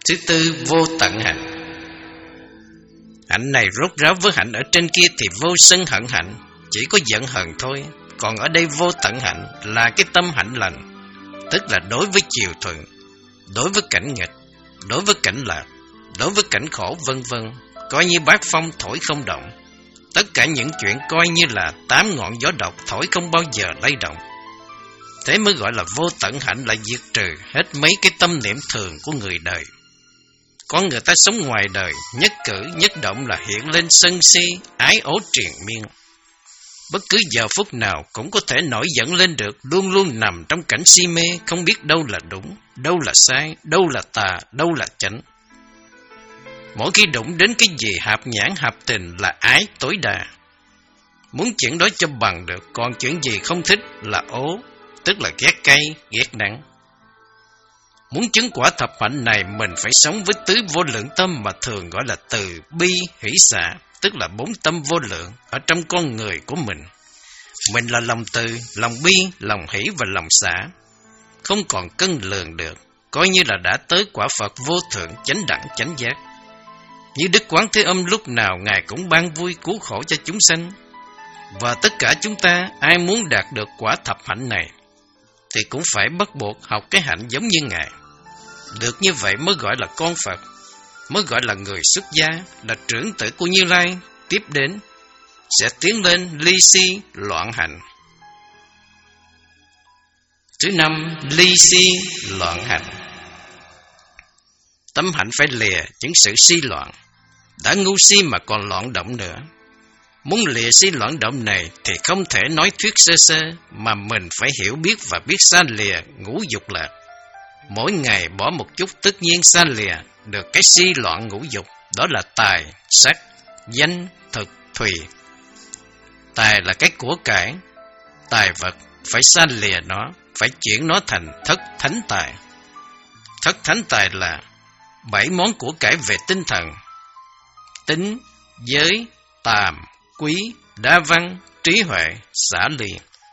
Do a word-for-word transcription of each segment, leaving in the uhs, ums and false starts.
Thứ tư, vô tận hạnh. Hạnh này rốt ráo với hạnh ở trên kia thì vô sân hận hạnh, chỉ có giận hờn thôi. Còn ở đây vô tận hạnh là cái tâm hạnh lành, tức là đối với chiều thuận, đối với cảnh nghịch, đối với cảnh lạc, đối với cảnh khổ vân vân, coi như bát phong thổi không động. Tất cả những chuyện coi như là tám ngọn gió độc thổi không bao giờ lay động. Thế mới gọi là vô tận hạnh, là diệt trừ hết mấy cái tâm niệm thường của người đời. Con người ta sống ngoài đời, nhất cử nhất động là hiện lên sân si, ái ố triền miên. Bất cứ giờ phút nào cũng có thể nổi giận lên được, luôn luôn nằm trong cảnh si mê, không biết đâu là đúng, đâu là sai, đâu là tà, đâu là chánh. Mỗi khi đụng đến cái gì hạp nhãn hạp tình là ái tối đa. Muốn chuyện đó cho bằng được, còn chuyện gì không thích là ố, tức là ghét cay, ghét đắng. Muốn chứng quả thập hạnh này, mình phải sống với tứ vô lượng tâm mà thường gọi là từ, bi, hỷ, xả, tức là bốn tâm vô lượng ở trong con người của mình. Mình là lòng từ, lòng bi, lòng hỷ và lòng xả. Không còn cân lường được, coi như là đã tới quả Phật vô thượng chánh đẳng chánh giác. Như Đức Quán Thế Âm lúc nào Ngài cũng ban vui cứu khổ cho chúng sanh. Và tất cả chúng ta, ai muốn đạt được quả thập hạnh này, thì cũng phải bắt buộc học cái hạnh giống như Ngài. Được như vậy mới gọi là con Phật, mới gọi là người xuất gia, là trưởng tử của Như Lai. Tiếp đến sẽ tiến lên ly si loạn hạnh. Thứ năm, ly si loạn hạnh. Tâm hạnh phải lìa những sự si loạn. Đã ngu si mà còn loạn động nữa. Muốn lìa si loạn động này thì không thể nói thuyết sơ sơ, mà mình phải hiểu biết và biết xa lìa ngũ dục lạc. Mỗi ngày bỏ một chút, tất nhiên xa lìa được cái si loạn ngũ dục. Đó là tài, sắc, danh, thực, thùy. Tài là cái của cải, tài vật, phải xa lìa nó, phải chuyển nó thành thất thánh tài. Thất thánh tài là bảy món của cải về tinh thần: tính, giới, tàm, quý, đa văn, trí huệ, xả ly.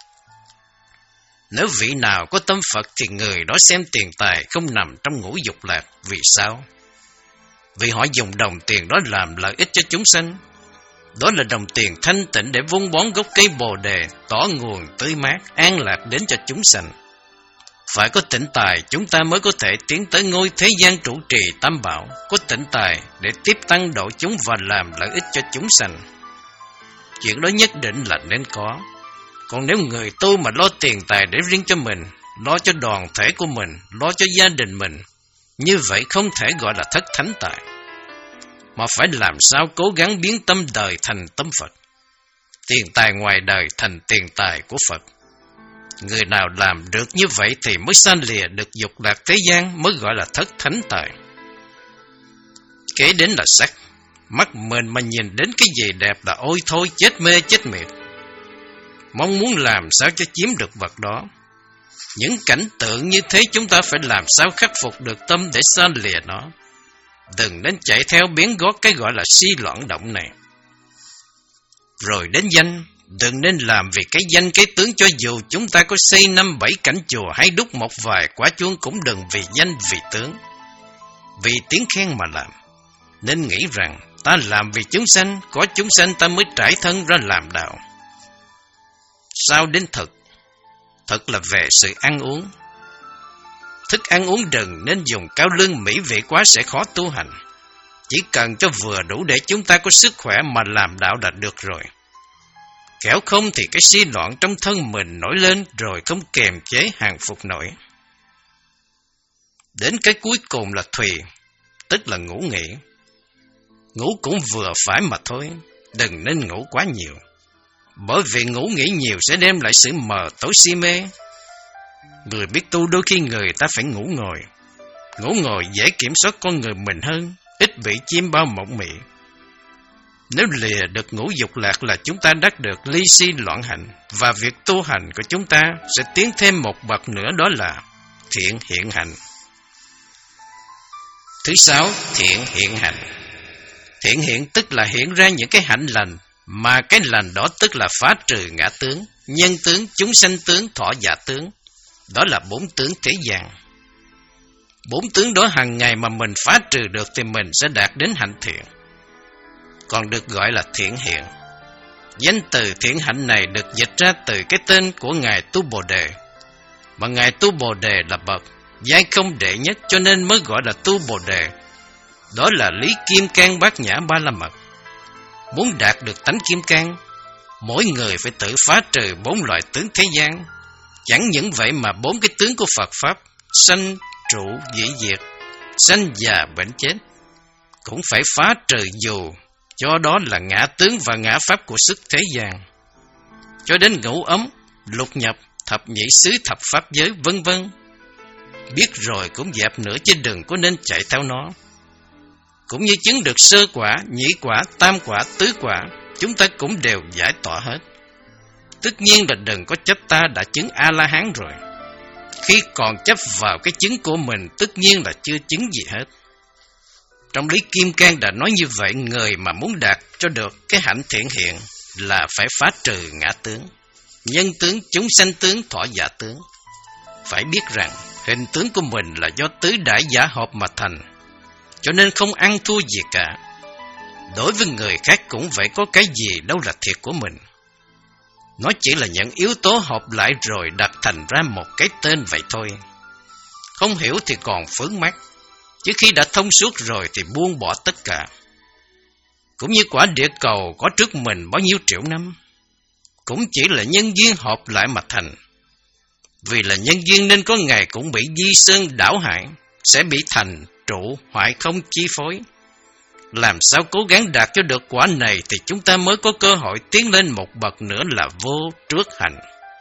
Nếu vị nào có tâm Phật thì người đó xem tiền tài không nằm trong ngũ dục lạc. Vì sao? Vì họ dùng đồng tiền đó làm lợi ích cho chúng sanh. Đó là đồng tiền thanh tịnh để vun bón gốc cây Bồ đề, tỏ nguồn tươi mát, an lạc đến cho chúng sanh. Phải có tịnh tài, chúng ta mới có thể tiến tới ngôi thế gian trụ trì tam bảo. Có tịnh tài để tiếp tăng độ chúng và làm lợi ích cho chúng sanh. Chuyện đó nhất định là nên có. Còn nếu người tu mà lo tiền tài để riêng cho mình, lo cho đoàn thể của mình, lo cho gia đình mình, như vậy không thể gọi là thất thánh tài. Mà phải làm sao cố gắng biến tâm đời thành tâm Phật, tiền tài ngoài đời thành tiền tài của Phật. Người nào làm được như vậy thì mới xa lìa được dục lạc thế gian, mới gọi là thất thánh tài. Kế đến là sắc. Mắt mình mà nhìn đến cái gì đẹp là ôi thôi, chết mê chết mệt. Mong muốn làm sao cho chiếm được vật đó. Những cảnh tượng như thế chúng ta phải làm sao khắc phục được tâm để xa lìa nó. Đừng nên chạy theo biến gót cái gọi là si loạn động này. Rồi đến danh. Đừng nên làm vì cái danh cái tướng, cho dù chúng ta có xây năm bảy cảnh chùa hay đúc một vài quả chuông, cũng đừng vì danh vì tướng, vì tiếng khen mà làm. Nên nghĩ rằng ta làm vì chúng sanh, có chúng sanh ta mới trải thân ra làm đạo. Sao đến thực? Thực là về sự ăn uống. Thức ăn uống đừng nên dùng cao lương mỹ vị quá, sẽ khó tu hành. Chỉ cần cho vừa đủ để chúng ta có sức khỏe mà làm đạo là được rồi. Kẻo không thì cái si loạn trong thân mình nổi lên, rồi không kềm chế hàng phục nổi. Đến cái cuối cùng là thùy, tức là ngủ nghỉ. Ngủ cũng vừa phải mà thôi, đừng nên ngủ quá nhiều. Bởi vì ngủ nghỉ nhiều sẽ đem lại sự mờ tối si mê. Người biết tu đôi khi người ta phải ngủ ngồi. Ngủ ngồi dễ kiểm soát con người mình hơn, ít bị chiêm bao mộng mị. Nếu lìa được ngũ dục lạc là chúng ta đắc được ly si loạn hạnh, và việc tu hành của chúng ta sẽ tiến thêm một bậc nữa, đó là thiện hiện hạnh. Thứ sáu, thiện hiện hạnh. Thiện hiện tức là hiện ra những cái hạnh lành, mà cái lành đó tức là phá trừ ngã tướng, nhân tướng, chúng sanh tướng, thọ giả tướng. Đó là bốn tướng thế gian. Bốn tướng đó hàng ngày mà mình phá trừ được thì mình sẽ đạt đến hạnh thiện, còn được gọi là thiện hiện. Danh từ thiện hạnh này được dịch ra từ cái tên của Ngài Tu Bồ Đề, mà Ngài Tu Bồ Đề là bậc giai không đệ nhất, cho nên mới gọi là Tu Bồ Đề. Đó là lý kim cang bát nhã ba la mật. Muốn đạt được tánh kim cang, mỗi người phải tự phá trừ bốn loại tướng thế gian. Chẳng những vậy mà bốn cái tướng của Phật Pháp, sanh, trụ, dĩ diệt, sanh già bệnh chết, cũng phải phá trừ, dù cho đó là ngã tướng và ngã pháp của sức thế gian. Cho đến ngũ ấm, lục nhập, thập nhị xứ, thập pháp giới, vân vân. Biết rồi cũng dẹp nữa chứ đừng có nên chạy theo nó. Cũng như chứng được sơ quả, nhị quả, tam quả, tứ quả, chúng ta cũng đều giải tỏa hết. Tất nhiên là đừng có chấp ta đã chứng A-la-hán rồi. Khi còn chấp vào cái chứng của mình, tất nhiên là chưa chứng gì hết. Trong lý Kim Cang đã nói như vậy, người mà muốn đạt cho được cái hạnh thiện hiện là phải phá trừ ngã tướng, nhân tướng, chúng sanh tướng, thọ giả tướng. Phải biết rằng hình tướng của mình là do tứ đại giả hợp mà thành, cho nên không ăn thua gì cả. Đối với người khác cũng vậy, có cái gì đâu là thiệt của mình. Nó chỉ là những yếu tố hợp lại rồi đặt thành ra một cái tên vậy thôi. Không hiểu thì còn phướng mắt, chứ khi đã thông suốt rồi thì buông bỏ tất cả. Cũng như quả địa cầu có trước mình bao nhiêu triệu năm, cũng chỉ là nhân duyên hợp lại mà thành. Vì là nhân duyên nên có ngày cũng bị di sơn đảo hại, sẽ bị thành trụ hoại không chi phối. Làm sao cố gắng đạt cho được quả này thì chúng ta mới có cơ hội tiến lên một bậc nữa là vô trước hạnh.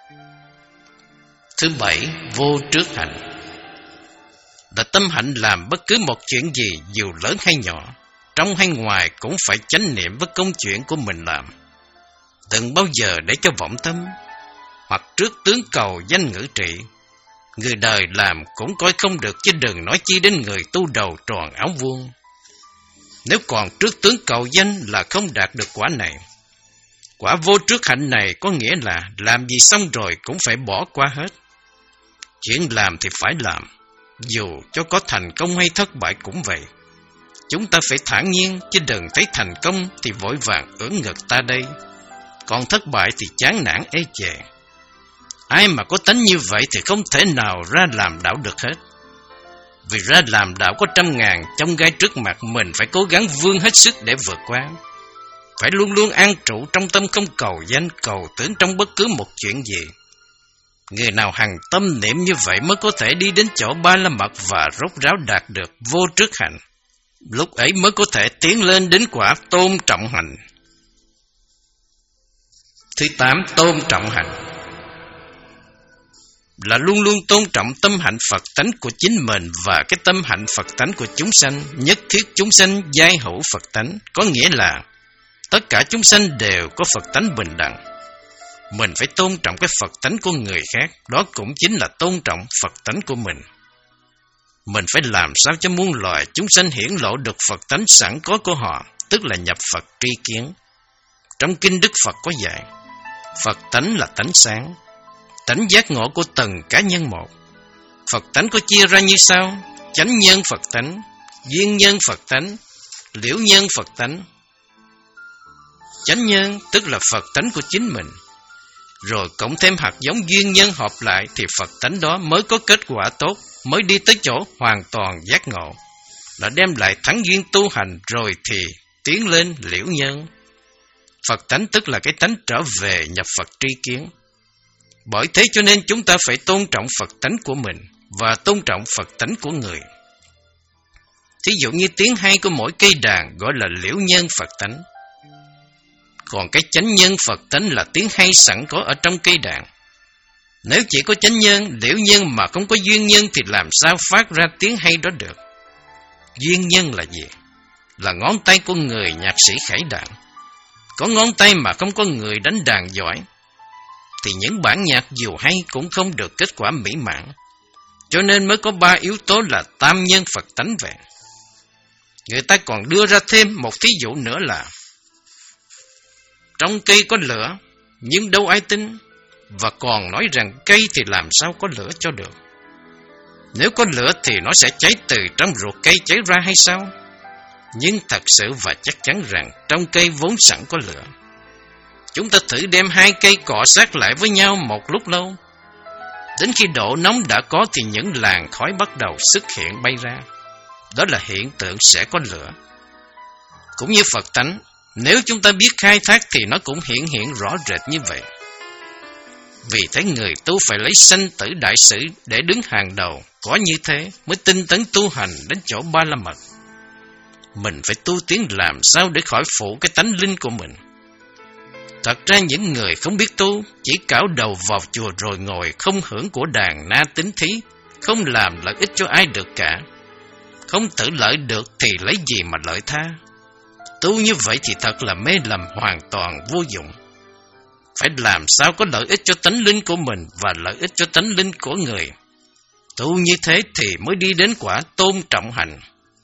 Thứ bảy, vô trước hạnh là tâm hạnh làm bất cứ một chuyện gì, dù lớn hay nhỏ, trong hay ngoài, cũng phải chánh niệm với công chuyện của mình làm. Đừng bao giờ để cho vọng tâm, hoặc trước tướng cầu danh ngữ trị. Người đời làm cũng coi không được, chứ đừng nói chi đến người tu đầu tròn áo vuông. Nếu còn trước tướng cầu danh là không đạt được quả này. Quả vô trước hạnh này có nghĩa là làm gì xong rồi cũng phải bỏ qua hết. Chuyện làm thì phải làm, dù cho có thành công hay thất bại cũng vậy. Chúng ta phải thản nhiên, chứ đừng thấy thành công thì vội vàng ưỡn ngực ta đây, còn thất bại thì chán nản ê chề. Ai mà có tánh như vậy thì không thể nào ra làm đạo được hết. Vì ra làm đạo có trăm ngàn chông gai trước mặt, mình phải cố gắng vươn hết sức để vượt qua. Phải luôn luôn an trụ trong tâm, không cầu danh cầu tướng trong bất cứ một chuyện gì. Người nào hằng tâm niệm như vậy mới có thể đi đến chỗ ba la mật và rốt ráo đạt được vô trước hạnh. Lúc ấy mới có thể tiến lên đến quả tôn trọng hạnh. Thứ tám, tôn trọng hạnh là luôn luôn tôn trọng tâm hạnh Phật tánh của chính mình và cái tâm hạnh Phật tánh của chúng sanh. Nhất thiết chúng sanh giai hữu Phật tánh, có nghĩa là tất cả chúng sanh đều có Phật tánh bình đẳng. Mình phải tôn trọng cái Phật tánh của người khác, đó cũng chính là tôn trọng Phật tánh của mình. Mình phải làm sao cho muôn loài chúng sanh hiển lộ được Phật tánh sẵn có của họ, tức là nhập Phật tri kiến. Trong kinh Đức Phật có dạy, Phật tánh là tánh sáng, tánh giác ngộ của từng cá nhân một. Phật tánh có chia ra như sau: chánh nhân Phật tánh, duyên nhân Phật tánh, liễu nhân Phật tánh. Chánh nhân tức là Phật tánh của chính mình, rồi cộng thêm hạt giống duyên nhân hợp lại thì Phật tánh đó mới có kết quả tốt, mới đi tới chỗ hoàn toàn giác ngộ, là đem lại thắng duyên tu hành, rồi thì tiến lên liễu nhân. Phật tánh tức là cái tánh trở về nhập Phật tri kiến. Bởi thế cho nên chúng ta phải tôn trọng Phật tánh của mình và tôn trọng Phật tánh của người. Thí dụ như tiếng hay của mỗi cây đàn gọi là liễu nhân Phật tánh, còn cái chánh nhân Phật tánh là tiếng hay sẵn có ở trong cây đàn. Nếu chỉ có chánh nhân, liễu nhân mà không có duyên nhân thì làm sao phát ra tiếng hay đó được? Duyên nhân là gì? Là ngón tay của người nhạc sĩ khải đàn. Có ngón tay mà không có người đánh đàn giỏi thì những bản nhạc dù hay cũng không được kết quả mỹ mãn. Cho nên mới có ba yếu tố là tam nhân Phật tánh vậy. Người ta còn đưa ra thêm một thí dụ nữa là trong cây có lửa, nhưng đâu ai tin, và còn nói rằng cây thì làm sao có lửa cho được. Nếu có lửa thì nó sẽ cháy từ trong ruột cây cháy ra hay sao? Nhưng thật sự và chắc chắn rằng trong cây vốn sẵn có lửa. Chúng ta thử đem hai cây cọ sát lại với nhau một lúc lâu. Đến khi độ nóng đã có thì những làn khói bắt đầu xuất hiện bay ra. Đó là hiện tượng sẽ có lửa. Cũng như Phật tánh, nếu chúng ta biết khai thác thì nó cũng hiện hiện rõ rệt như vậy. Vì thế người tu phải lấy sanh tử đại sự để đứng hàng đầu. Có như thế mới tinh tấn tu hành đến chỗ Ba La Mật. Mình phải tu tiến làm sao để khỏi phụ cái tánh linh của mình. Thật ra những người không biết tu chỉ cạo đầu vào chùa rồi ngồi không hưởng của đàn na tín thí, không làm lợi ích cho ai được cả. Không tự lợi được thì lấy gì mà lợi tha. Tu như vậy thì thật là mê lầm hoàn toàn vô dụng. Phải làm sao có lợi ích cho tánh linh của mình và lợi ích cho tánh linh của người. Tu như thế thì mới đi đến quả tôn trọng hành.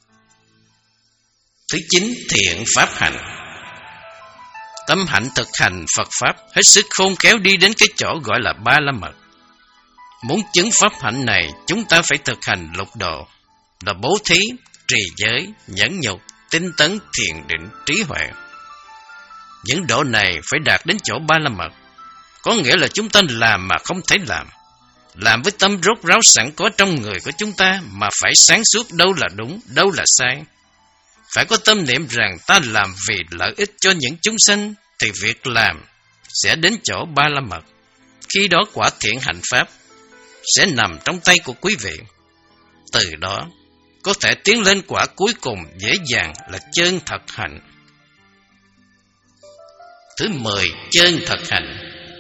Thứ chín, thiện pháp hành. Tâm hạnh thực hành Phật Pháp hết sức khôn khéo đi đến cái chỗ gọi là Ba La Mật. Muốn chứng pháp hạnh này, chúng ta phải thực hành lục độ, là bố thí, trì giới, nhẫn nhục, tinh tấn, thiền định, trí huệ. Những độ này phải đạt đến chỗ Ba La Mật, có nghĩa là chúng ta làm mà không thể làm, làm với tâm rốt ráo sẵn có trong người của chúng ta mà phải sáng suốt đâu là đúng, đâu là sai. Phải có tâm niệm rằng ta làm vì lợi ích cho những chúng sanh thì việc làm sẽ đến chỗ Ba La Mật. Khi đó quả thiện hạnh pháp sẽ nằm trong tay của quý vị. Từ đó có thể tiến lên quả cuối cùng dễ dàng là chân thật hạnh. Thứ mười, chân thật hạnh.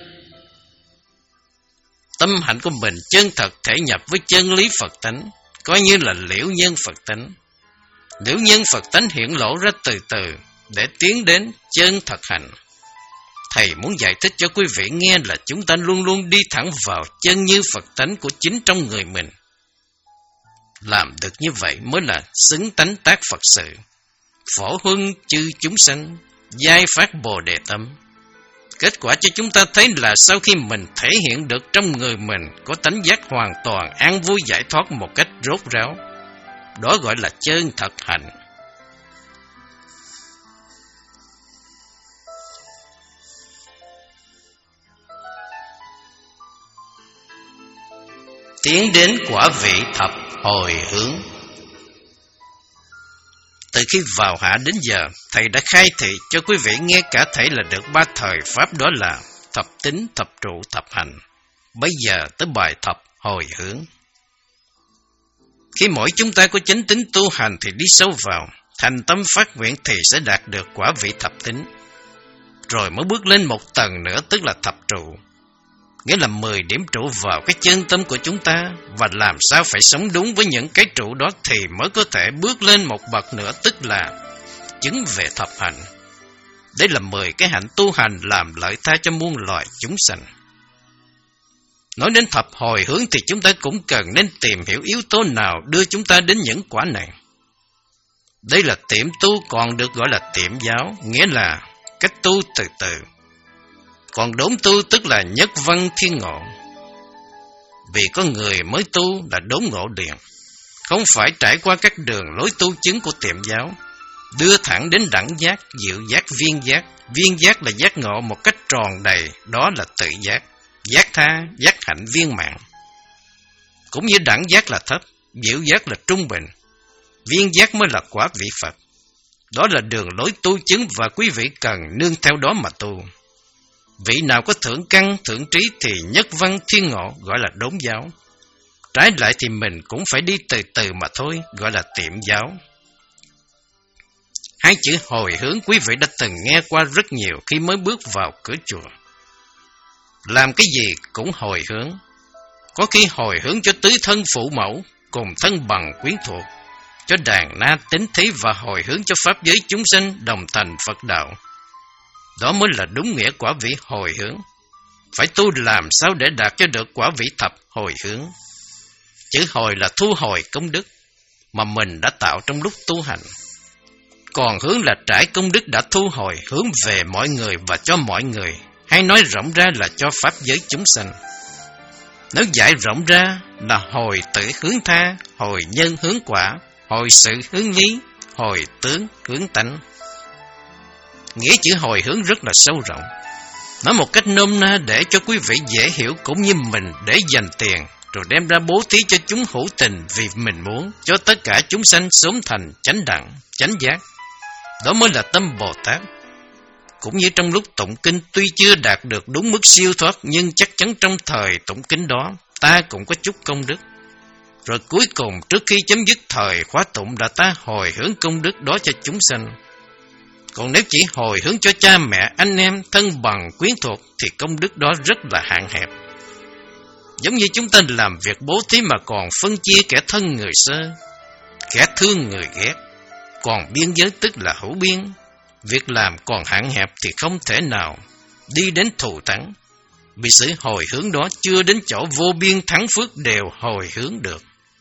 Tâm hạnh của mình chân thật thể nhập với chân lý Phật tánh, coi như là liễu nhân Phật tánh. Liễu nhân Phật tánh hiện lộ ra từ từ để tiến đến chân thật hạnh. Thầy muốn giải thích cho quý vị nghe là chúng ta luôn luôn đi thẳng vào chân như Phật tánh của chính trong người mình. Làm được như vậy mới là xứng tánh tác Phật sự, phổ huân chư chúng sanh, giai phát Bồ Đề tâm. Kết quả cho chúng ta thấy là sau khi mình thể hiện được trong người mình có tánh giác hoàn toàn an vui giải thoát một cách rốt ráo, đó gọi là chân thật hạnh. Tiến đến quả vị thập hồi hướng. Từ khi vào hạ đến giờ, thầy đã khai thị cho quý vị nghe cả thể là được ba thời pháp, đó là thập tính, thập trụ, thập hành. Bây giờ tới bài thập hồi hướng. Khi mỗi chúng ta có chánh tính tu hành thì đi sâu vào, thành tâm phát nguyện thì sẽ đạt được quả vị thập tính. Rồi mới bước lên một tầng nữa tức là thập trụ. Nghĩa là mười điểm trụ vào cái chân tâm của chúng ta, và làm sao phải sống đúng với những cái trụ đó thì mới có thể bước lên một bậc nữa tức là chứng về thập hạnh. Đây là mười cái hạnh tu hành làm lợi tha cho muôn loài chúng sanh. Nói đến thập hồi hướng thì chúng ta cũng cần nên tìm hiểu yếu tố nào đưa chúng ta đến những quả này. Đây là tiệm tu, còn được gọi là tiệm giáo, nghĩa là cách tu từ từ. Còn đốn tu tức là nhất văn thiên ngộ. Vì có người mới tu là đốn ngộ liền, không phải trải qua các đường lối tu chứng của tiệm giáo, đưa thẳng đến đẳng giác, diệu giác, viên giác. Viên giác là giác ngộ một cách tròn đầy, đó là tự giác. Giác tha, giác hạnh viên mãn. Cũng như đẳng giác là thấp, diệu giác là trung bình, viên giác mới là quả vị Phật. Đó là đường lối tu chứng và quý vị cần nương theo đó mà tu. Vị nào có thượng căn, thượng trí thì nhất văn thiên ngộ, gọi là đốn giáo. Trái lại thì mình cũng phải đi từ từ mà thôi, gọi là tiệm giáo. Hai chữ hồi hướng quý vị đã từng nghe qua rất nhiều khi mới bước vào cửa chùa. Làm cái gì cũng hồi hướng. Có khi hồi hướng cho tứ thân phụ mẫu, cùng thân bằng quyến thuộc, cho đàn na tín thí, và hồi hướng cho pháp giới chúng sanh đồng thành Phật đạo. Đó mới là đúng nghĩa quả vị hồi hướng. Phải tu làm sao để đạt cho được quả vị thập hồi hướng. Chữ hồi là thu hồi công đức mà mình đã tạo trong lúc tu hành. Còn hướng là trải công đức đã thu hồi, hướng về mọi người và cho mọi người, hay nói rộng ra là cho pháp giới chúng sanh. Nếu giải rộng ra là hồi tử hướng tha, hồi nhân hướng quả, hồi sự hướng lý, hồi tướng hướng tánh. Nghĩa chữ hồi hướng rất là sâu rộng. Nói một cách nôm na để cho quý vị dễ hiểu, cũng như mình để dành tiền rồi đem ra bố thí cho chúng hữu tình vì mình muốn cho tất cả chúng sanh sớm thành chánh đẳng, chánh giác. Đó mới là tâm Bồ Tát. Cũng như trong lúc tụng kinh, tuy chưa đạt được đúng mức siêu thoát, nhưng chắc chắn trong thời tụng kinh đó ta cũng có chút công đức. Rồi cuối cùng trước khi chấm dứt thời khóa tụng là ta hồi hướng công đức đó cho chúng sanh. Còn nếu chỉ hồi hướng cho cha mẹ, anh em, thân bằng, quyến thuộc thì công đức đó rất là hạn hẹp. Giống như chúng ta làm việc bố thí mà còn phân chia kẻ thân người sơ, kẻ thương người ghét. Còn biên giới tức là hữu biên. Việc làm còn hạn hẹp thì không thể nào đi đến thù thắng. Vì sự hồi hướng đó chưa đến chỗ vô biên thắng phước đều hồi hướng được.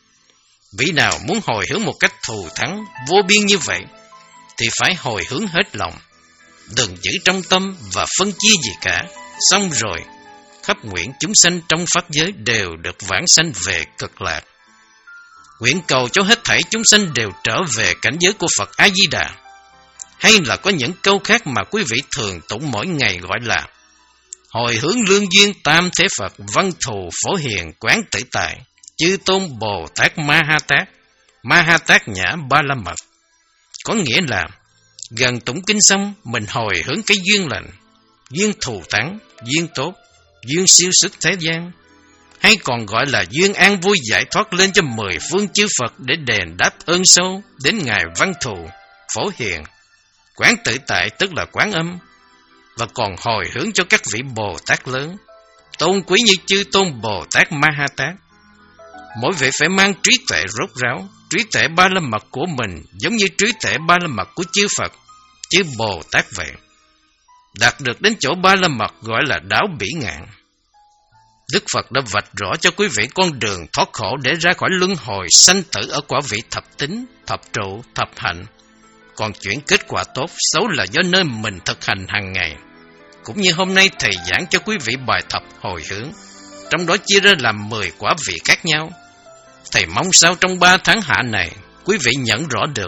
Vị nào muốn hồi hướng một cách thù thắng, vô biên như vậy thì phải hồi hướng hết lòng, đừng giữ trong tâm và phân chia gì cả. Xong rồi khắp nguyện chúng sanh trong pháp giới đều được vãng sanh về cực lạc. Nguyện cầu cho hết thảy chúng sanh đều trở về cảnh giới của Phật A-di-đà. Hay là có những câu khác mà quý vị thường tụng mỗi ngày gọi là hồi hướng lương duyên tam thế Phật, văn thù phổ hiền quán tự tại, chư tôn Bồ Tát Ma Ha Tát, Ma Ha Tát Nhã Ba La Mật. Có nghĩa là gần tụng kinh xong mình hồi hướng cái duyên lành, duyên thù thắng, duyên tốt, duyên siêu sức thế gian, hay còn gọi là duyên an vui giải thoát lên cho mười phương chư Phật để đền đáp ơn sâu đến Ngài Văn Thù, Phổ Hiền, Quán Tự Tại tức là Quán Âm, và còn hồi hướng cho các vị Bồ Tát lớn, tôn quý như chư tôn Bồ Tát Ma Ha Tát. Mỗi vị phải mang trí tuệ rốt ráo, trí tuệ ba la mật của mình giống như trí tuệ ba la mật của chư Phật, chư Bồ Tát vậy. Đạt được đến chỗ ba la mật gọi là đáo bỉ ngạn. Đức Phật đã vạch rõ cho quý vị con đường thoát khổ để ra khỏi luân hồi sanh tử ở quả vị thập tính, thập trụ, thập hạnh. Còn chuyện kết quả tốt, xấu là do nơi mình thực hành hàng ngày. Cũng như hôm nay Thầy giảng cho quý vị bài thập hồi hướng, trong đó chia ra làm mười quả vị khác nhau. Thầy mong sao trong ba tháng hạ này, quý vị nhận rõ được.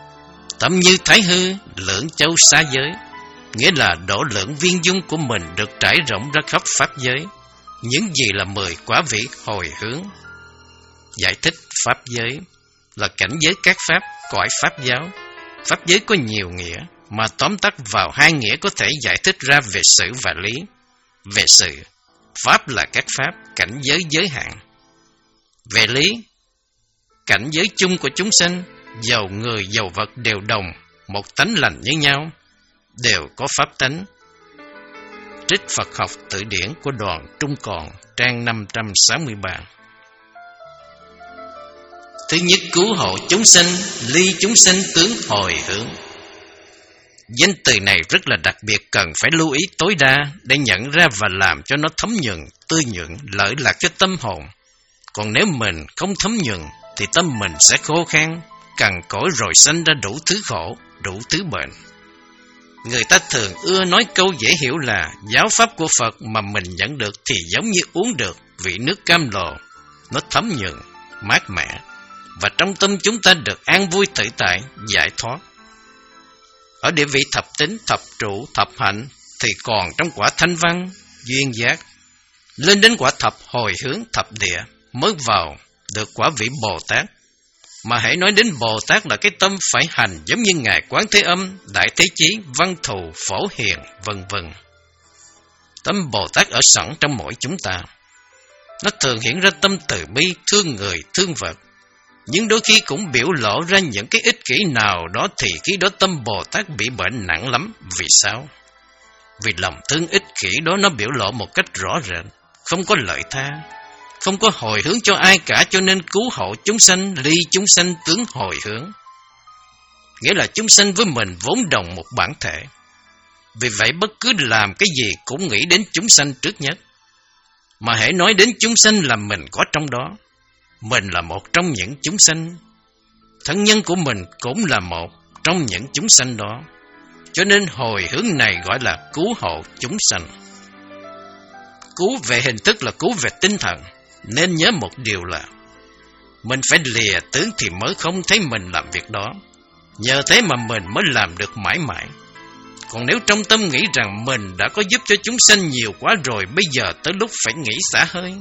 Tâm như thái hư, lưỡng châu xa giới, nghĩa là độ lượng viên dung của mình được trải rộng ra khắp pháp giới. Những gì là mười quả vị hồi hướng? Giải thích pháp giới là cảnh giới các pháp, cõi pháp giáo. Pháp giới có nhiều nghĩa, mà tóm tắt vào hai nghĩa có thể giải thích ra về sự và lý. Về sự, pháp là các pháp, cảnh giới giới hạn. Về lý, cảnh giới chung của chúng sanh, dầu người dầu vật đều đồng, một tánh lành như nhau, đều có pháp tánh. Trích Phật học tự điển của Đoàn Trung Còn, trang năm trăm sáu mươi ba. Thứ nhất, cứu hộ chúng sanh, ly chúng sanh tướng hồi hướng. Danh từ này rất là đặc biệt, cần phải lưu ý tối đa để nhận ra và làm cho nó thấm nhuần, tươi nhuận, lợi lạc cho tâm hồn. Còn nếu mình không thấm nhuần thì tâm mình sẽ khô khan, cằn cỗi rồi sanh ra đủ thứ khổ, đủ thứ bệnh. Người ta thường ưa nói câu dễ hiểu là giáo pháp của Phật mà mình nhận được thì giống như uống được vị nước cam lồ, nó thấm nhuần, mát mẻ, và trong tâm chúng ta được an vui tự tại, giải thoát. Ở địa vị thập tính, thập trụ, thập hạnh thì còn trong quả thanh văn, duyên giác. Lên đến quả thập hồi hướng, thập địa mới vào được quả vị Bồ Tát. Mà hãy nói đến Bồ Tát là cái tâm phải hành giống như Ngài Quán Thế Âm, Đại Thế Chí, Văn Thù, Phổ Hiền, vân vân. Tâm Bồ Tát ở sẵn trong mỗi chúng ta. Nó thường hiện ra tâm từ bi, thương người, thương vật. Nhưng đôi khi cũng biểu lộ ra những cái ích kỷ nào đó thì khi đó tâm Bồ Tát bị bệnh nặng lắm. Vì sao? Vì lòng thương ích kỷ đó nó biểu lộ một cách rõ rệt, không có lợi tha, không có hồi hướng cho ai cả, cho nên cứu hộ chúng sanh, ly chúng sanh tướng hồi hướng. Nghĩa là chúng sanh với mình vốn đồng một bản thể. Vì vậy bất cứ làm cái gì cũng nghĩ đến chúng sanh trước nhất. Mà hãy nói đến chúng sanh là mình có trong đó. Mình là một trong những chúng sanh. Thân nhân của mình cũng là một trong những chúng sanh đó. Cho nên hồi hướng này gọi là cứu hộ chúng sanh. Cứu về hình thức là cứu về tinh thần, nên nhớ một điều là mình phải lìa tướng thì mới không thấy mình làm việc đó. Nhờ thế mà mình mới làm được mãi mãi. Còn nếu trong tâm nghĩ rằng mình đã có giúp cho chúng sanh nhiều quá rồi, bây giờ tới lúc phải nghĩ xả hơi.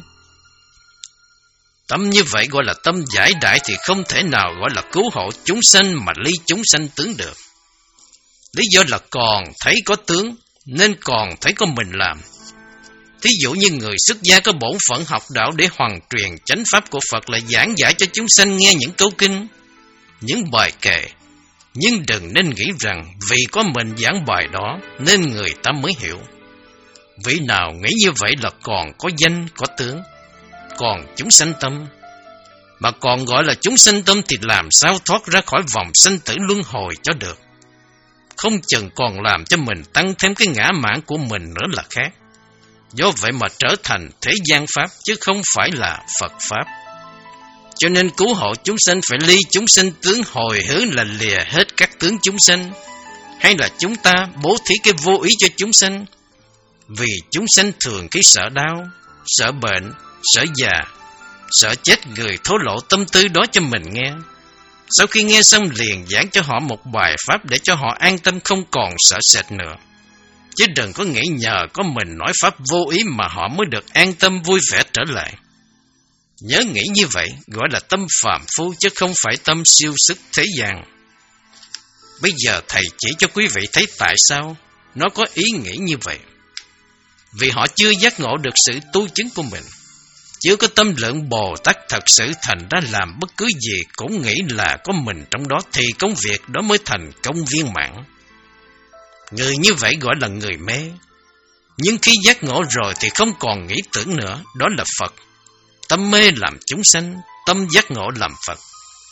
Tâm như vậy gọi là tâm giải đại thì không thể nào gọi là cứu hộ chúng sanh mà ly chúng sanh tướng được. Lý do là còn thấy có tướng nên còn thấy có mình làm. Thí dụ như người xuất gia có bổn phận học đạo để hoàn truyền chánh pháp của Phật là giảng giải cho chúng sanh nghe những câu kinh, những bài kệ. Nhưng đừng nên nghĩ rằng vì có mình giảng bài đó nên người ta mới hiểu. Vị nào nghĩ như vậy là còn có danh, có tướng, còn chúng sanh tâm. Mà còn gọi là chúng sanh tâm thì làm sao thoát ra khỏi vòng sanh tử luân hồi cho được. Không chừng còn làm cho mình tăng thêm cái ngã mạn của mình nữa là khác. Do vậy mà trở thành thế gian pháp chứ không phải là Phật pháp. Cho nên cứu hộ chúng sanh phải ly chúng sanh tướng hồi hướng là lìa hết các tướng chúng sanh. Hay là chúng ta bố thí cái vô ý cho chúng sanh. Vì chúng sanh thường cái sợ đau, sợ bệnh, sợ già, sợ chết người thổ lộ tâm tư đó cho mình nghe. Sau khi nghe xong liền giảng cho họ một bài pháp để cho họ an tâm không còn sợ sệt nữa. Chứ đừng có nghĩ nhờ có mình nói pháp vô ý mà họ mới được an tâm vui vẻ trở lại. Nhớ nghĩ như vậy gọi là tâm phàm phu chứ không phải tâm siêu sức thế gian. Bây giờ thầy chỉ cho quý vị thấy tại sao nó có ý nghĩ như vậy. Vì họ chưa giác ngộ được sự tu chứng của mình, chưa có tâm lượng Bồ Tát thật sự, thành ra làm bất cứ gì cũng nghĩ là có mình trong đó thì công việc đó mới thành công viên mãn. Người như vậy gọi là người mê. Nhưng khi giác ngộ rồi thì không còn nghĩ tưởng nữa, đó là Phật. Tâm mê làm chúng sanh, tâm giác ngộ làm Phật.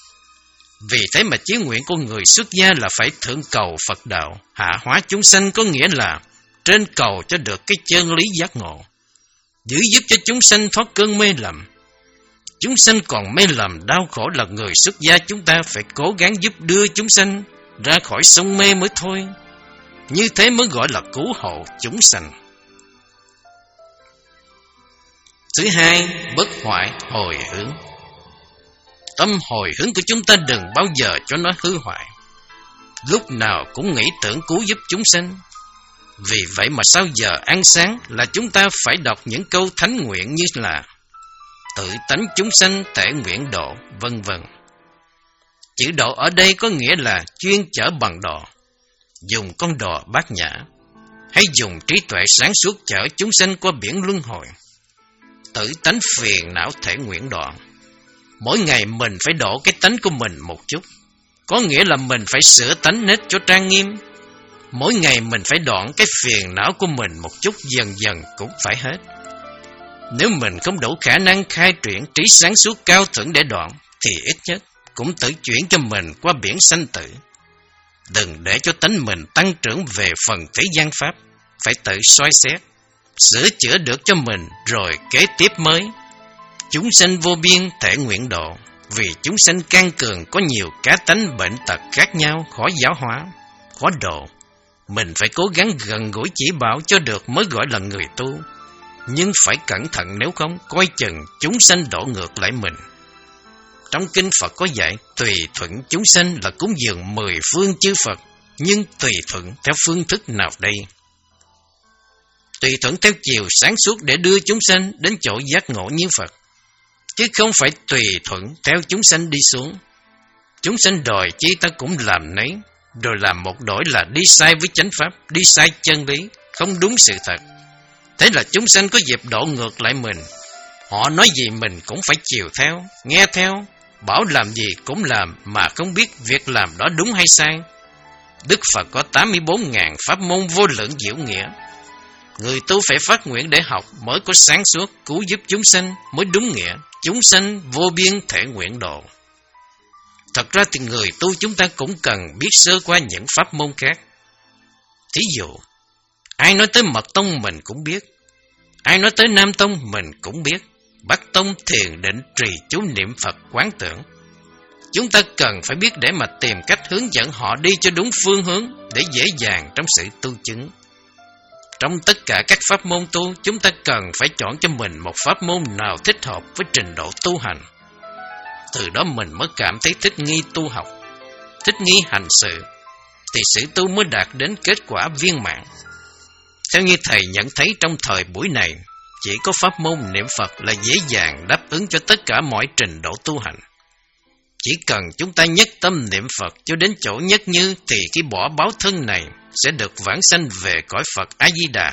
Vì thế mà chí nguyện của người xuất gia là phải thượng cầu Phật đạo, hạ hóa chúng sanh, có nghĩa là trên cầu cho được cái chân lý giác ngộ, giữ giúp cho chúng sanh thoát cơn mê lầm. Chúng sanh còn mê lầm đau khổ là người xuất gia chúng ta phải cố gắng giúp đưa chúng sanh ra khỏi sông mê mới thôi. Như thế mới gọi là cứu hộ chúng sanh. Thứ hai, bất hoại hồi hướng. Tâm hồi hướng của chúng ta đừng bao giờ cho nó hư hoại, lúc nào cũng nghĩ tưởng cứu giúp chúng sanh. Vì vậy mà sau giờ ăn sáng là chúng ta phải đọc những câu thánh nguyện như là tự tánh chúng sanh tệ nguyện độ, vân vân. Chữ độ ở đây có nghĩa là chuyên chở bằng đò, dùng con đò bát nhã, hay dùng trí tuệ sáng suốt chở chúng sanh qua biển luân hồi. Tự tánh phiền não thể nguyện đoạn. Mỗi ngày mình phải độ cái tánh của mình một chút, có nghĩa là mình phải sửa tánh nết cho trang nghiêm. Mỗi ngày mình phải đoạn cái phiền não của mình một chút, dần dần cũng phải hết. Nếu mình không đủ khả năng khai triển trí sáng suốt cao thượng để đoạn, thì ít nhất cũng tự chuyển cho mình qua biển sanh tử. Đừng để cho tánh mình tăng trưởng về phần thế gian pháp, phải tự soi xét, sửa chữa được cho mình rồi kế tiếp mới. Chúng sanh vô biên thể nguyện độ. Vì chúng sanh can cường có nhiều cá tánh bệnh tật khác nhau, khó giáo hóa, khó độ. Mình phải cố gắng gần gũi chỉ bảo cho được mới gọi là người tu. Nhưng phải cẩn thận, nếu không coi chừng chúng sanh đổ ngược lại mình. Trong kinh Phật có dạy tùy thuận chúng sanh là cúng dường mười phương chư Phật. Nhưng tùy thuận theo phương thức nào đây? Tùy thuận theo chiều sáng suốt để đưa chúng sanh đến chỗ giác ngộ như Phật, chứ không phải tùy thuận theo chúng sanh đi xuống. Chúng sanh đòi chi ta cũng làm nấy, rồi làm một đổi là đi sai với chánh pháp, đi sai chân lý, không đúng sự thật. Thế là chúng sanh có dịp đổ ngược lại mình. Họ nói gì mình cũng phải chiều theo, nghe theo, bảo làm gì cũng làm mà không biết việc làm đó đúng hay sai. Đức Phật có tám mươi bốn nghìn pháp môn vô lượng diệu nghĩa. Người tu phải phát nguyện để học mới có sáng suốt, cứu giúp chúng sanh mới đúng nghĩa. Chúng sanh vô biên thể nguyện độ. Thật ra thì người tu chúng ta cũng cần biết sơ qua những pháp môn khác. Thí dụ, ai nói tới Mật Tông mình cũng biết, ai nói tới Nam Tông mình cũng biết. Bắc Tông thiền định trì chú niệm Phật quán tưởng. Chúng ta cần phải biết để mà tìm cách hướng dẫn họ đi cho đúng phương hướng, để dễ dàng trong sự tu chứng. Trong tất cả các pháp môn tu, chúng ta cần phải chọn cho mình một pháp môn nào thích hợp với trình độ tu hành. Từ đó mình mới cảm thấy thích nghi tu học, thích nghi hành sự, thì sự tu mới đạt đến kết quả viên mãn. Theo như Thầy nhận thấy trong thời buổi này, chỉ có pháp môn niệm Phật là dễ dàng đáp ứng cho tất cả mọi trình độ tu hành. Chỉ cần chúng ta nhất tâm niệm Phật cho đến chỗ nhất như, thì khi bỏ báo thân này sẽ được vãng sanh về cõi Phật A-di-đà.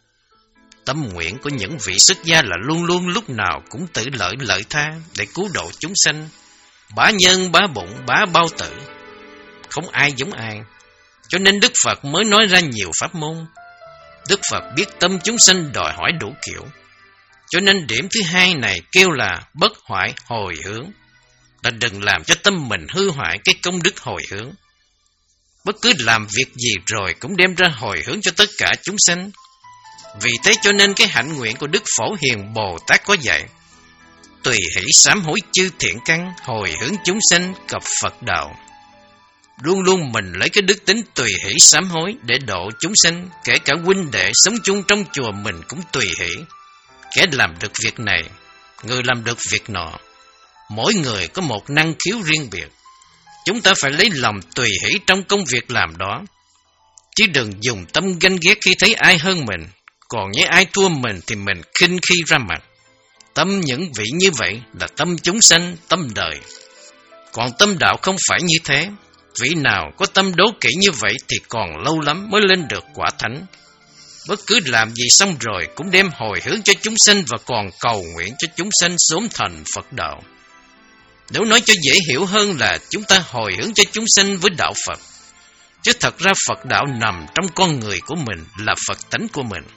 Tâm nguyện của những vị xuất gia là luôn luôn lúc nào cũng tự lợi lợi tha để cứu độ chúng sanh, bá nhân bá bụng bá bao tử, không ai giống ai. Cho nên Đức Phật mới nói ra nhiều pháp môn. Đức Phật biết tâm chúng sanh đòi hỏi đủ kiểu, cho nên điểm thứ hai này kêu là bất hoại hồi hướng, là đừng làm cho tâm mình hư hoại cái công đức hồi hướng. Bất cứ làm việc gì rồi cũng đem ra hồi hướng cho tất cả chúng sanh. Vì thế cho nên cái hạnh nguyện của Đức Phổ Hiền Bồ Tát có dạy: tùy hỷ sám hối chư thiện căn, hồi hướng chúng sanh cập Phật đạo. Luôn luôn mình lấy cái đức tính tùy hỷ sám hối để độ chúng sanh, kể cả huynh đệ sống chung trong chùa mình cũng tùy hỷ. Kẻ làm được việc này, người làm được việc nọ, mỗi người có một năng khiếu riêng biệt. Chúng ta phải lấy lòng tùy hỷ trong công việc làm đó, chứ đừng dùng tâm ganh ghét khi thấy ai hơn mình, còn nếu ai thua mình thì mình khinh khi ra mặt. Tâm những vị như vậy là tâm chúng sanh, tâm đời. Còn tâm đạo không phải như thế. Vị nào có tâm đố kỵ như vậy thì còn lâu lắm mới lên được quả thánh. Bất cứ làm gì xong rồi cũng đem hồi hướng cho chúng sanh và còn cầu nguyện cho chúng sanh sớm thành Phật đạo. Nếu nói cho dễ hiểu hơn là chúng ta hồi hướng cho chúng sanh với đạo Phật, chứ thật ra Phật đạo nằm trong con người của mình, là Phật tánh của mình.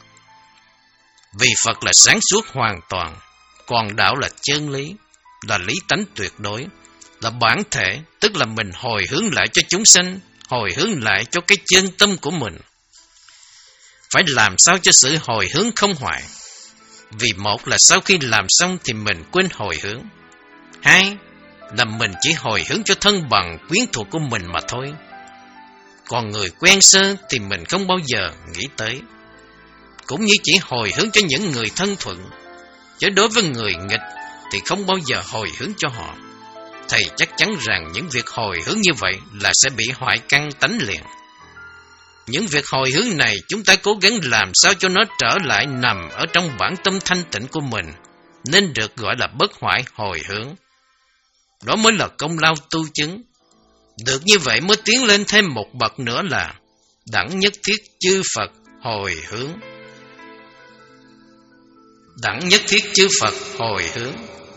Vì Phật là sáng suốt hoàn toàn, còn đạo là chân lý, là lý tánh tuyệt đối, là bản thể, tức là mình hồi hướng lại cho chúng sanh, hồi hướng lại cho cái chân tâm của mình. Phải làm sao cho sự hồi hướng không hoại. Vì một là sau khi làm xong thì mình quên hồi hướng. Hai là mình chỉ hồi hướng cho thân bằng quyến thuộc của mình mà thôi. Còn người quen sơ thì mình không bao giờ nghĩ tới. Cũng như chỉ hồi hướng cho những người thân thuận, chứ đối với người nghịch thì không bao giờ hồi hướng cho họ. Thầy chắc chắn rằng những việc hồi hướng như vậy là sẽ bị hoại căn tánh liền. Những việc hồi hướng này chúng ta cố gắng làm sao cho nó trở lại nằm ở trong bản tâm thanh tịnh của mình, nên được gọi là bất hoại hồi hướng. Đó mới là công lao tu chứng. Được như vậy mới tiến lên thêm một bậc nữa là đẳng nhất thiết chư Phật hồi hướng. Đẳng nhất thiết chư Phật hồi hướng.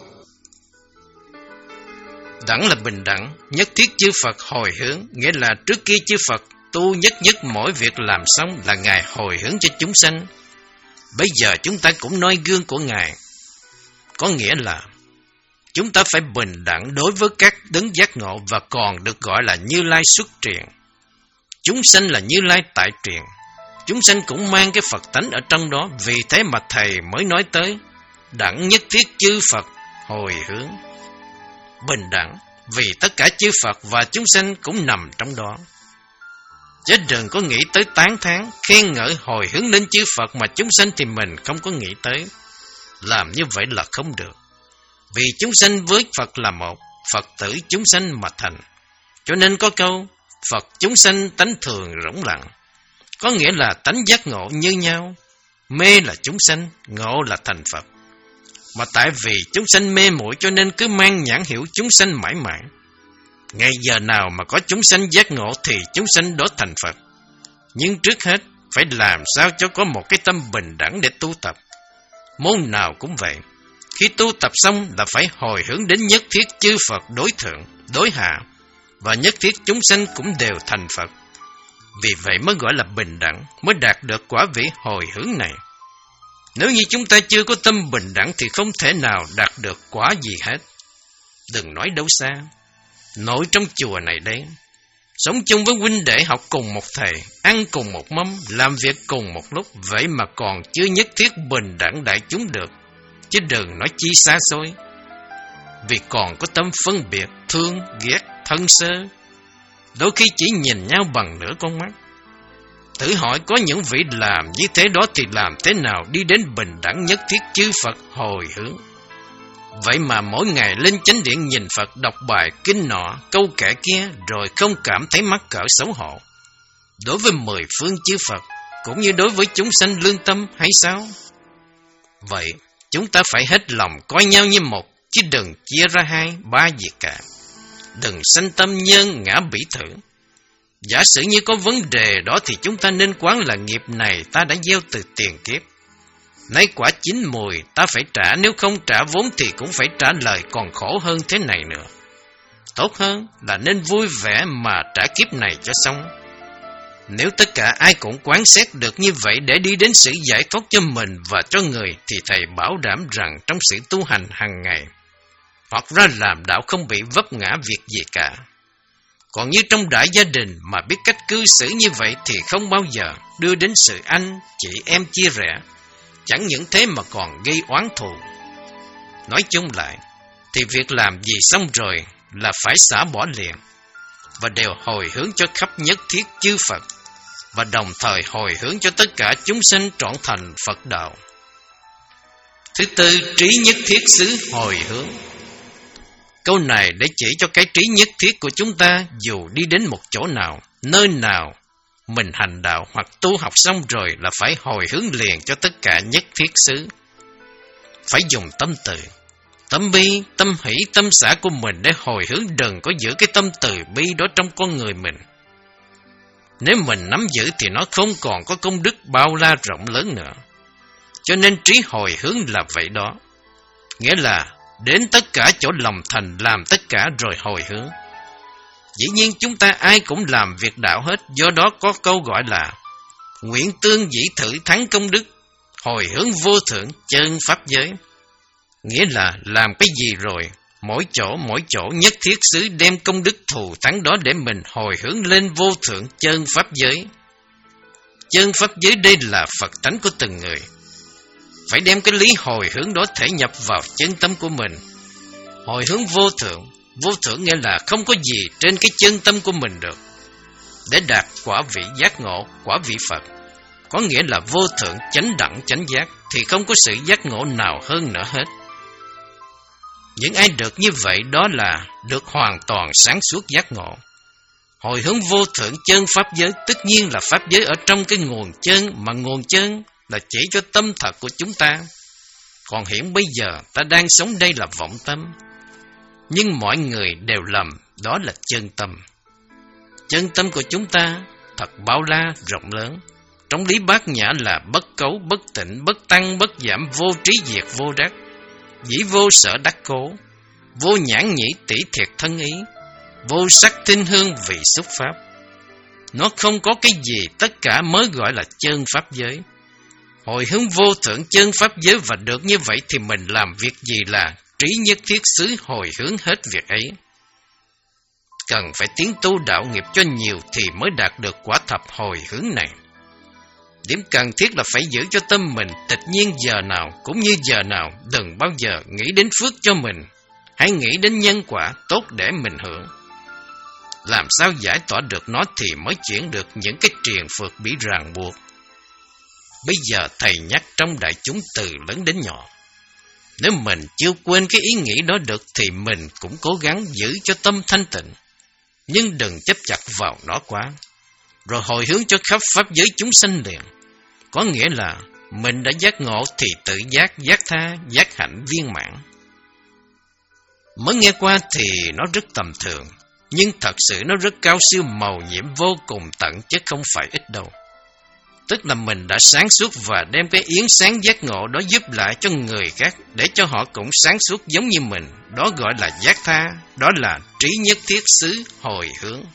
Đẳng là bình đẳng, nhất thiết chư Phật hồi hướng, nghĩa là trước kia chư Phật tu nhất nhất mỗi việc làm xong là Ngài hồi hướng cho chúng sanh. Bây giờ chúng ta cũng noi gương của Ngài, có nghĩa là chúng ta phải bình đẳng đối với các đấng giác ngộ và còn được gọi là Như Lai xuất truyền. Chúng sanh là Như Lai tại truyền, chúng sanh cũng mang cái Phật tánh ở trong đó, vì thế mà Thầy mới nói tới đẳng nhất thiết chư Phật hồi hướng. Bình đẳng vì tất cả chư Phật và chúng sanh cũng nằm trong đó. Chứ đừng có nghĩ tới tán thán, khen ngợi hồi hướng lên chư Phật mà chúng sanh thì mình không có nghĩ tới. Làm như vậy là không được. Vì chúng sanh với Phật là một, Phật tử chúng sanh mà thành. Cho nên có câu Phật chúng sanh tánh thường rỗng lặng, có nghĩa là tánh giác ngộ như nhau. Mê là chúng sanh, ngộ là thành Phật. Mà tại vì chúng sanh mê muội cho nên cứ mang nhãn hiệu chúng sanh mãi mãi. Ngày giờ nào mà có chúng sanh giác ngộ thì chúng sanh đó thành Phật. Nhưng trước hết phải làm sao cho có một cái tâm bình đẳng để tu tập. Môn nào cũng vậy, khi tu tập xong là phải hồi hướng đến nhất thiết chư Phật đối thượng, đối hạ, và nhất thiết chúng sanh cũng đều thành Phật. Vì vậy mới gọi là bình đẳng, mới đạt được quả vị hồi hướng này. Nếu như chúng ta chưa có tâm bình đẳng thì không thể nào đạt được quả gì hết. Đừng nói đâu xa, nội trong chùa này đây, sống chung với huynh đệ, học cùng một thầy, ăn cùng một mâm, làm việc cùng một lúc, vậy mà còn chưa nhất thiết bình đẳng đại chúng được, chứ đừng nói chi xa xôi. Vì còn có tâm phân biệt, thương, ghét, thân sơ, đôi khi chỉ nhìn nhau bằng nửa con mắt. Thử hỏi có những vị làm như thế đó thì làm thế nào đi đến bình đẳng nhất thiết chư Phật hồi hướng? Vậy mà mỗi ngày lên chánh điện nhìn Phật đọc bài kinh nọ, câu kệ kia rồi không cảm thấy mắc cỡ xấu hổ. Đối với mười phương chư Phật, cũng như đối với chúng sanh lương tâm hay sao? Vậy, chúng ta phải hết lòng coi nhau như một, chứ đừng chia ra hai, ba gì cả. Đừng sanh tâm nhân ngã bỉ thử. Giả sử như có vấn đề đó thì chúng ta nên quán là nghiệp này ta đã gieo từ tiền kiếp. Nay quả chín mùi ta phải trả, nếu không trả vốn thì cũng phải trả lời, còn khổ hơn thế này nữa. Tốt hơn là nên vui vẻ mà trả kiếp này cho xong. Nếu tất cả ai cũng quán xét được như vậy để đi đến sự giải thoát cho mình và cho người, thì Thầy bảo đảm rằng trong sự tu hành hàng ngày, hoặc ra làm đạo không bị vấp ngã việc gì cả. Còn như trong đại gia đình mà biết cách cư xử như vậy thì không bao giờ đưa đến sự anh, chị em chia rẽ. Chẳng những thế mà còn gây oán thù. Nói chung lại, thì việc làm gì xong rồi là phải xả bỏ liền, và đều hồi hướng cho khắp nhất thiết chư Phật, và đồng thời hồi hướng cho tất cả chúng sinh trọn thành Phật đạo. Thứ tư, trí nhất thiết xứ hồi hướng. Câu này để chỉ cho cái trí nhất thiết của chúng ta, dù đi đến một chỗ nào, nơi nào, mình hành đạo hoặc tu học xong rồi là phải hồi hướng liền cho tất cả nhất thiết xứ. Phải dùng tâm từ, tâm bi, tâm hỷ, tâm xả của mình để hồi hướng, đừng có giữ cái tâm từ bi đó trong con người mình. Nếu mình nắm giữ thì nó không còn có công đức bao la rộng lớn nữa. Cho nên trí hồi hướng là vậy đó. Nghĩa là đến tất cả chỗ lòng thành làm tất cả rồi hồi hướng. Dĩ nhiên chúng ta ai cũng làm việc đạo hết, do đó có câu gọi là nguyện tương dĩ thử thắng công đức, hồi hướng vô thượng chân pháp giới. Nghĩa là làm cái gì rồi, mỗi chỗ mỗi chỗ nhất thiết xứ đem công đức thù thắng đó để mình hồi hướng lên vô thượng chân pháp giới. Chân pháp giới đây là Phật tánh của từng người. Phải đem cái lý hồi hướng đó thể nhập vào chân tâm của mình. Hồi hướng vô thượng, vô thượng nghĩa là không có gì trên cái chân tâm của mình được. Để đạt quả vị giác ngộ, quả vị Phật, có nghĩa là vô thượng chánh đẳng chánh giác, thì không có sự giác ngộ nào hơn nữa hết. Những ai được như vậy đó là được hoàn toàn sáng suốt giác ngộ. Hồi hướng vô thượng chân pháp giới, tất nhiên là pháp giới ở trong cái nguồn chân, mà nguồn chân là chỉ cho tâm thật của chúng ta. Còn hiện bây giờ ta đang sống đây là vọng tâm. Nhưng mọi người đều lầm, đó là chân tâm. Chân tâm của chúng ta thật bao la, rộng lớn. Trong lý bát nhã là bất cấu, bất tịnh, bất tăng, bất giảm, vô trí diệt, vô đắc. Dĩ vô sở đắc cố, vô nhãn nhĩ tỷ thiệt thân ý, vô sắc tinh hương vị xúc pháp. Nó không có cái gì, tất cả mới gọi là chân pháp giới. Hồi hướng vô thượng chân pháp giới, và được như vậy thì mình làm việc gì là trí nhất thiết xứ hồi hướng hết việc ấy. Cần phải tiến tu đạo nghiệp cho nhiều thì mới đạt được quả thập hồi hướng này. Điểm cần thiết là phải giữ cho tâm mình tịch nhiên giờ nào cũng như giờ nào, đừng bao giờ nghĩ đến phước cho mình, hãy nghĩ đến nhân quả tốt để mình hưởng. Làm sao giải tỏa được nó thì mới chuyển được những cái triền phược bị ràng buộc. Bây giờ Thầy nhắc trong đại chúng từ lớn đến nhỏ. Nếu mình chưa quên cái ý nghĩ đó được thì mình cũng cố gắng giữ cho tâm thanh tịnh, nhưng đừng chấp chặt vào nó quá, rồi hồi hướng cho khắp pháp giới chúng sanh liền. Có nghĩa là mình đã giác ngộ thì tự giác, giác tha, giác hạnh viên mãn. Mới nghe qua thì nó rất tầm thường, nhưng thật sự nó rất cao siêu màu nhiệm vô cùng tận chứ không phải ít đâu. Tức là mình đã sáng suốt và đem cái yến sáng giác ngộ đó giúp lại cho người khác, để cho họ cũng sáng suốt giống như mình. Đó gọi là giác tha, đó là trí nhất thiết xứ hồi hướng.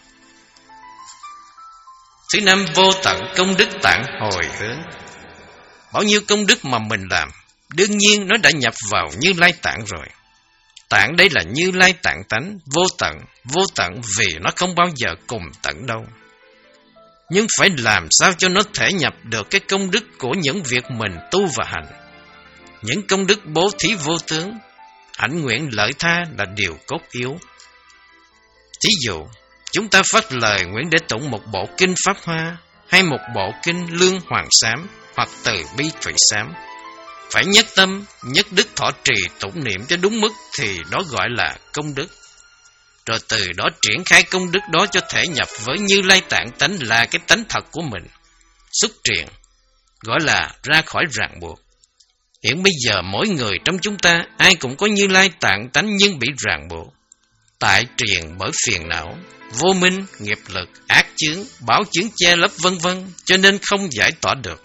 Thứ năm, vô tận công đức tạng hồi hướng. Bao nhiêu công đức mà mình làm, đương nhiên nó đã nhập vào Như Lai tạng rồi. Tạng đây là Như Lai tạng tánh, vô tận, vô tận vì nó không bao giờ cùng tận đâu. Nhưng phải làm sao cho nó thể nhập được cái công đức của những việc mình tu và hành. Những công đức bố thí vô tướng, hạnh nguyện lợi tha là điều cốt yếu. Thí dụ, chúng ta phát lời nguyện để tụng một bộ kinh Pháp Hoa, hay một bộ kinh Lương Hoàng Sám hoặc Từ Bi Thủy Sám. Phải nhất tâm, nhất đức thọ trì tụng niệm cho đúng mức thì đó gọi là công đức. Rồi từ đó triển khai công đức đó cho thể nhập với Như Lai Tạng tánh là cái tánh thật của mình. Xuất triện, gọi là ra khỏi ràng buộc. Hiện bây giờ mỗi người trong chúng ta ai cũng có Như Lai Tạng tánh nhưng bị ràng buộc. Tại triền bởi phiền não, vô minh, nghiệp lực, ác chướng, báo chướng che lấp vân vân, cho nên không giải tỏa được.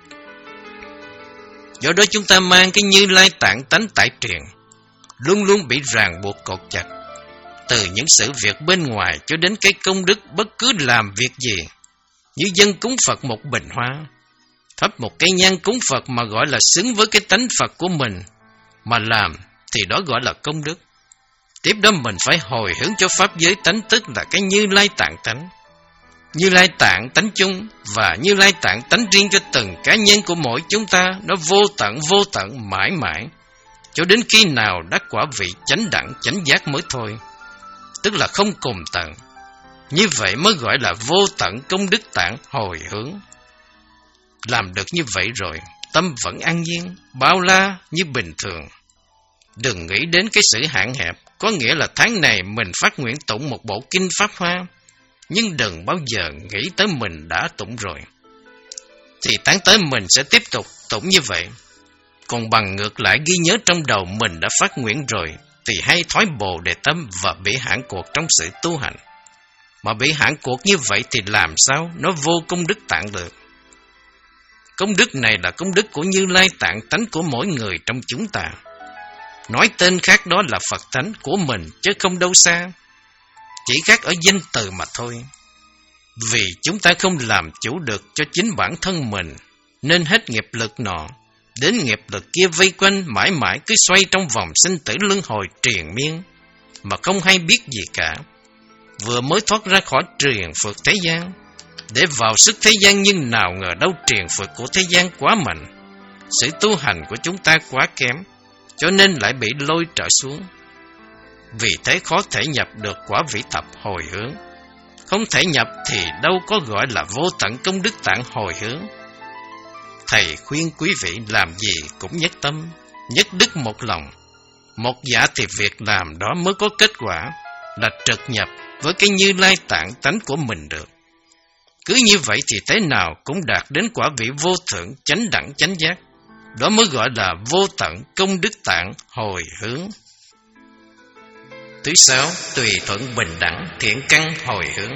Do đó chúng ta mang cái Như Lai Tạng tánh tại triền, luôn luôn bị ràng buộc cột chặt. Từ những sự việc bên ngoài cho đến cái công đức bất cứ làm việc gì, như dân cúng Phật một bình hoa, thắp một cây nhang cúng Phật mà gọi là xứng với cái tánh Phật của mình, mà làm thì đó gọi là công đức. Tiếp đó mình phải hồi hướng cho Pháp giới tánh, tức là cái Như Lai Tạng tánh. Như Lai Tạng tánh chung và Như Lai Tạng tánh riêng cho từng cá nhân của mỗi chúng ta, nó vô tận vô tận mãi mãi, cho đến khi nào đắc quả vị chánh đẳng chánh giác mới thôi, tức là không cùng tận. Như vậy mới gọi là vô tận công đức tạng hồi hướng. Làm được như vậy rồi, tâm vẫn an nhiên, bao la như bình thường. Đừng nghĩ đến cái sự hạn hẹp, có nghĩa là tháng này mình phát nguyện tụng một bộ kinh Pháp Hoa, nhưng đừng bao giờ nghĩ tới mình đã tụng rồi, thì tháng tới mình sẽ tiếp tục tụng như vậy. Còn bằng ngược lại ghi nhớ trong đầu mình đã phát nguyện rồi, thì hay thói bồ đề tâm và bị hãm cuộc trong sự tu hành. Mà bị hãm cuộc như vậy thì làm sao nó vô công đức tạng được? Công đức này là công đức của Như Lai Tạng tánh của mỗi người trong chúng ta. Nói tên khác đó là Phật tánh của mình chứ không đâu xa, chỉ khác ở danh từ mà thôi. Vì chúng ta không làm chủ được cho chính bản thân mình, nên hết nghiệp lực nọ đến nghiệp lực kia vây quanh, mãi mãi cứ xoay trong vòng sinh tử luân hồi triền miên, mà không hay biết gì cả. Vừa mới thoát ra khỏi triền phượt thế gian, để vào sức thế gian, nhưng nào ngờ đâu triền phượt của thế gian quá mạnh, sự tu hành của chúng ta quá kém, cho nên lại bị lôi trở xuống. Vì thế khó thể nhập được quả vị thập hồi hướng. Không thể nhập thì đâu có gọi là vô tận công đức tạng hồi hướng. Thầy khuyên quý vị làm gì cũng nhất tâm, nhất đức một lòng, một dạ thì việc làm đó mới có kết quả, là trực nhập với cái Như Lai Tạng tánh của mình được. Cứ như vậy thì thế nào cũng đạt đến quả vị vô thượng chánh đẳng chánh giác. Đó mới gọi là vô tận công đức tạng hồi hướng. Thứ sáu, tùy thuận bình đẳng thiện căn hồi hướng.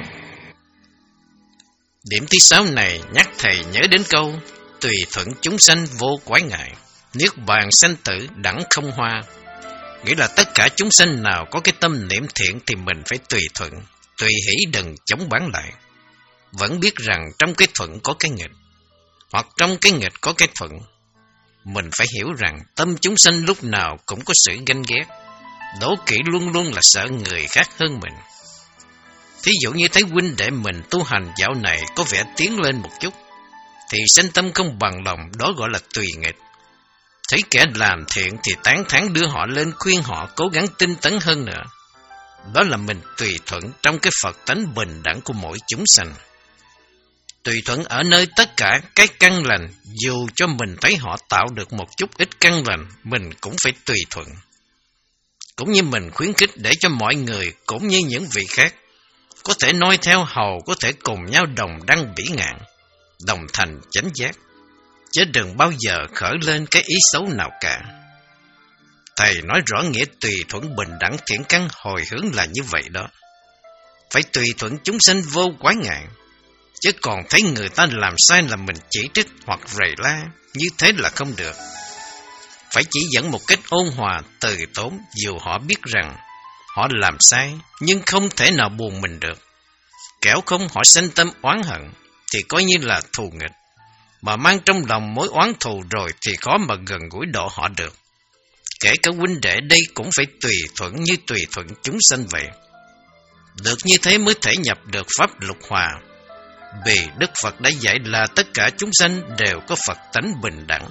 Điểm thứ sáu này nhắc thầy nhớ đến câu tùy thuận chúng sanh vô quái ngại, niết bàn sanh tử đẳng không hoa. Nghĩa là tất cả chúng sanh nào có cái tâm niệm thiện thì mình phải tùy thuận, tùy hỷ đừng chống bán lại. Vẫn biết rằng trong cái thuận có cái nghịch, hoặc trong cái nghịch có cái thuận. Mình phải hiểu rằng tâm chúng sanh lúc nào cũng có sự ganh ghét, đố kỵ luôn luôn là sợ người khác hơn mình. Thí dụ như thấy huynh đệ mình tu hành dạo này có vẻ tiến lên một chút, thì sanh tâm không bằng lòng, đó gọi là tùy nghịch. Thấy kẻ làm thiện thì tán thán đưa họ lên, khuyên họ cố gắng tinh tấn hơn nữa. Đó là mình tùy thuận trong cái Phật tánh bình đẳng của mỗi chúng sanh. Tùy thuận ở nơi tất cả cái căn lành, dù cho mình thấy họ tạo được một chút ít căn lành, mình cũng phải tùy thuận. Cũng như mình khuyến khích để cho mọi người cũng như những vị khác có thể noi theo hầu, có thể cùng nhau đồng đăng bỉ ngạn, đồng thành chánh giác, chứ đừng bao giờ khởi lên cái ý xấu nào cả. Thầy nói rõ nghĩa tùy thuận bình đẳng thiện căn hồi hướng là như vậy đó. Phải tùy thuận chúng sanh vô quái ngại, chứ còn thấy người ta làm sai là mình chỉ trích hoặc rầy la, như thế là không được. Phải chỉ dẫn một cách ôn hòa, từ tốn, dù họ biết rằng họ làm sai, nhưng không thể nào buồn mình được. Kẻo không họ sanh tâm oán hận, thì coi như là thù nghịch, mà mang trong lòng mối oán thù rồi thì khó mà gần gũi độ họ được. Kể cả huynh đệ đây cũng phải tùy thuận như tùy thuận chúng sanh vậy. Được như thế mới thể nhập được pháp lục hòa. Vì Đức Phật đã dạy là tất cả chúng sanh đều có Phật tánh bình đẳng.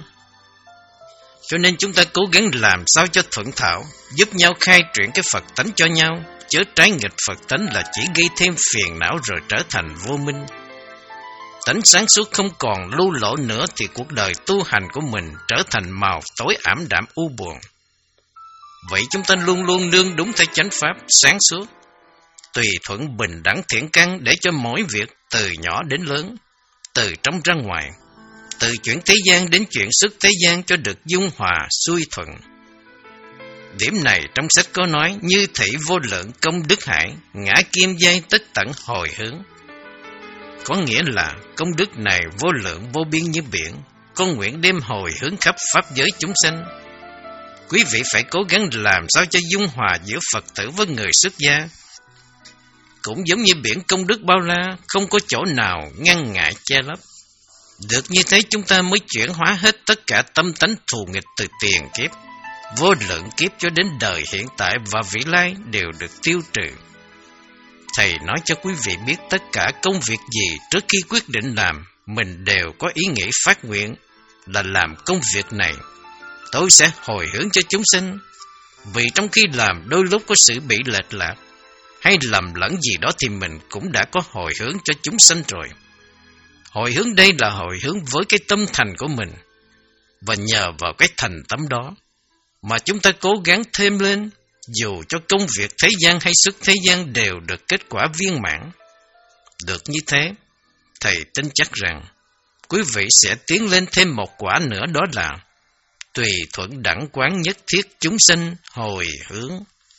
Cho nên chúng ta cố gắng làm sao cho thuận thảo, giúp nhau khai triển cái Phật tánh cho nhau, chớ trái nghịch Phật tánh là chỉ gây thêm phiền não rồi trở thành vô minh. tánh sáng suốt không còn lưu lỗ nữa thì cuộc đời tu hành của mình trở thành màu tối ảm đạm u buồn. Vậy chúng ta luôn luôn nương đúng theo chánh pháp sáng suốt, tùy thuận bình đẳng thiện căn để cho mỗi việc từ nhỏ đến lớn, từ trong ra ngoài, từ chuyện thế gian đến chuyện xuất thế gian cho được dung hòa xuôi thuận. Điểm này trong sách có nói: như thị vô lượng công đức hải, ngã kim giai tất tận hồi hướng. Có nghĩa là công đức này vô lượng vô biên như biển, con nguyện đem hồi hướng khắp pháp giới chúng sanh. Quý vị phải cố gắng làm sao cho dung hòa giữa Phật tử với người xuất gia. Cũng giống như biển công đức bao la, không có chỗ nào ngăn ngại che lấp. Được như thế chúng ta mới chuyển hóa hết tất cả tâm tánh thù nghịch từ tiền kiếp, vô lượng kiếp cho đến đời hiện tại và vị lai đều được tiêu trừ. Thầy nói cho quý vị biết tất cả công việc gì trước khi quyết định làm, mình đều có ý nghĩ phát nguyện là làm công việc này tôi sẽ hồi hướng cho chúng sinh. Vì trong khi làm đôi lúc có sự bị lệch lạc hay lầm lẫn gì đó thì mình cũng đã có hồi hướng cho chúng sanh rồi. Hồi hướng đây là hồi hướng với cái tâm thành của mình, và nhờ vào cái thành tâm đó mà chúng ta cố gắng thêm lên, dù cho công việc thế gian hay xuất thế gian đều được kết quả viên mãn. Được như thế, thầy tin chắc rằng quý vị sẽ tiến lên thêm một quả nữa, đó là tùy thuận đẳng quán nhất thiết chúng sinh hồi hướng.